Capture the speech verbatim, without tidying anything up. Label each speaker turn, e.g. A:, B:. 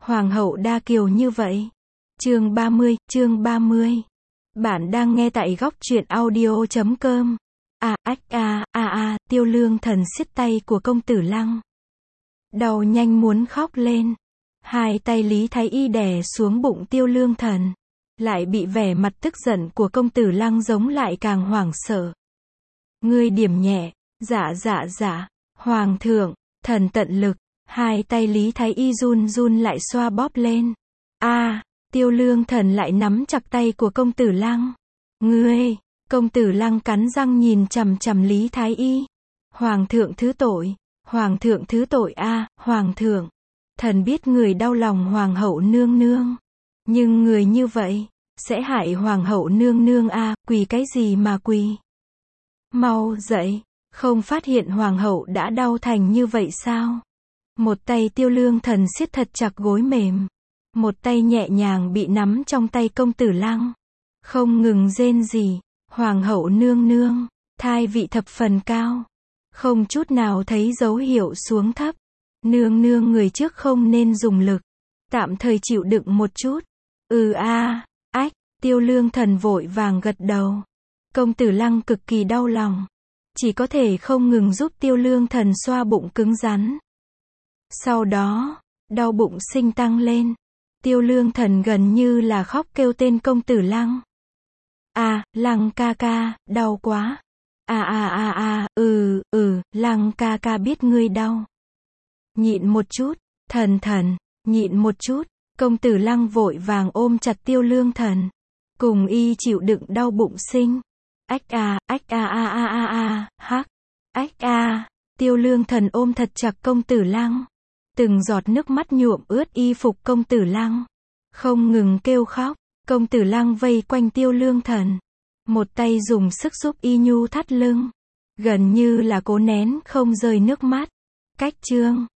A: Hoàng hậu đa kiều như vậy. Chương ba mươi, chương ba mươi. Bạn đang nghe tại góc truyện audio chấm com. À, ách a, a a, Tiêu Lương Thần siết tay của công tử Lăng. Đau nhanh muốn khóc lên. Hai tay Lý Thái Y đè xuống bụng Tiêu Lương Thần. Lại bị vẻ mặt tức giận của công tử Lăng giống lại càng hoảng sợ. Ngươi điểm nhẹ, dạ dạ dạ, hoàng thượng, thần tận lực. Hai tay Lý Thái Y run run lại xoa bóp lên. A, à, Tiêu Lương Thần lại nắm chặt tay của công tử Lăng. Ngươi, công tử Lăng cắn răng nhìn chằm chằm Lý Thái Y. Hoàng thượng thứ tội, hoàng thượng thứ tội a, à, hoàng thượng. Thần biết người đau lòng hoàng hậu nương nương. Nhưng người như vậy, sẽ hại hoàng hậu nương nương a, à, quỳ cái gì mà quỳ. Mau dậy, không phát hiện hoàng hậu đã đau thành như vậy sao? Một tay Tiêu Lương Thần siết thật chặt gối mềm. Một tay nhẹ nhàng bị nắm trong tay công tử Lăng. Không ngừng rên rỉ, hoàng hậu nương nương, thai vị thập phần cao. Không chút nào thấy dấu hiệu xuống thấp. Nương nương người trước không nên dùng lực. Tạm thời chịu đựng một chút. Ừ a, à, ách, Tiêu Lương Thần vội vàng gật đầu. Công tử Lăng cực kỳ đau lòng. Chỉ có thể không ngừng giúp Tiêu Lương Thần xoa bụng cứng rắn. Sau đó, đau bụng sinh tăng lên. Tiêu Lương Thần gần như là khóc kêu tên công tử Lăng. À, Lăng ca ca, đau quá. À à à à, ừ, ừ, Lăng ca ca biết ngươi đau. Nhịn một chút, thần thần, nhịn một chút. Công tử Lăng vội vàng ôm chặt Tiêu Lương Thần. Cùng y chịu đựng đau bụng sinh. Ách a, ách a a a a a, hắc. Ách a, Tiêu Lương Thần ôm thật chặt công tử Lăng. Từng giọt nước mắt nhuộm ướt y phục công tử Lăng. Không ngừng kêu khóc. Công tử Lăng vây quanh Tiêu Lương Thần. Một tay dùng sức giúp y nhu thắt lưng. Gần như là cố nén không rơi nước mắt. Cách chương.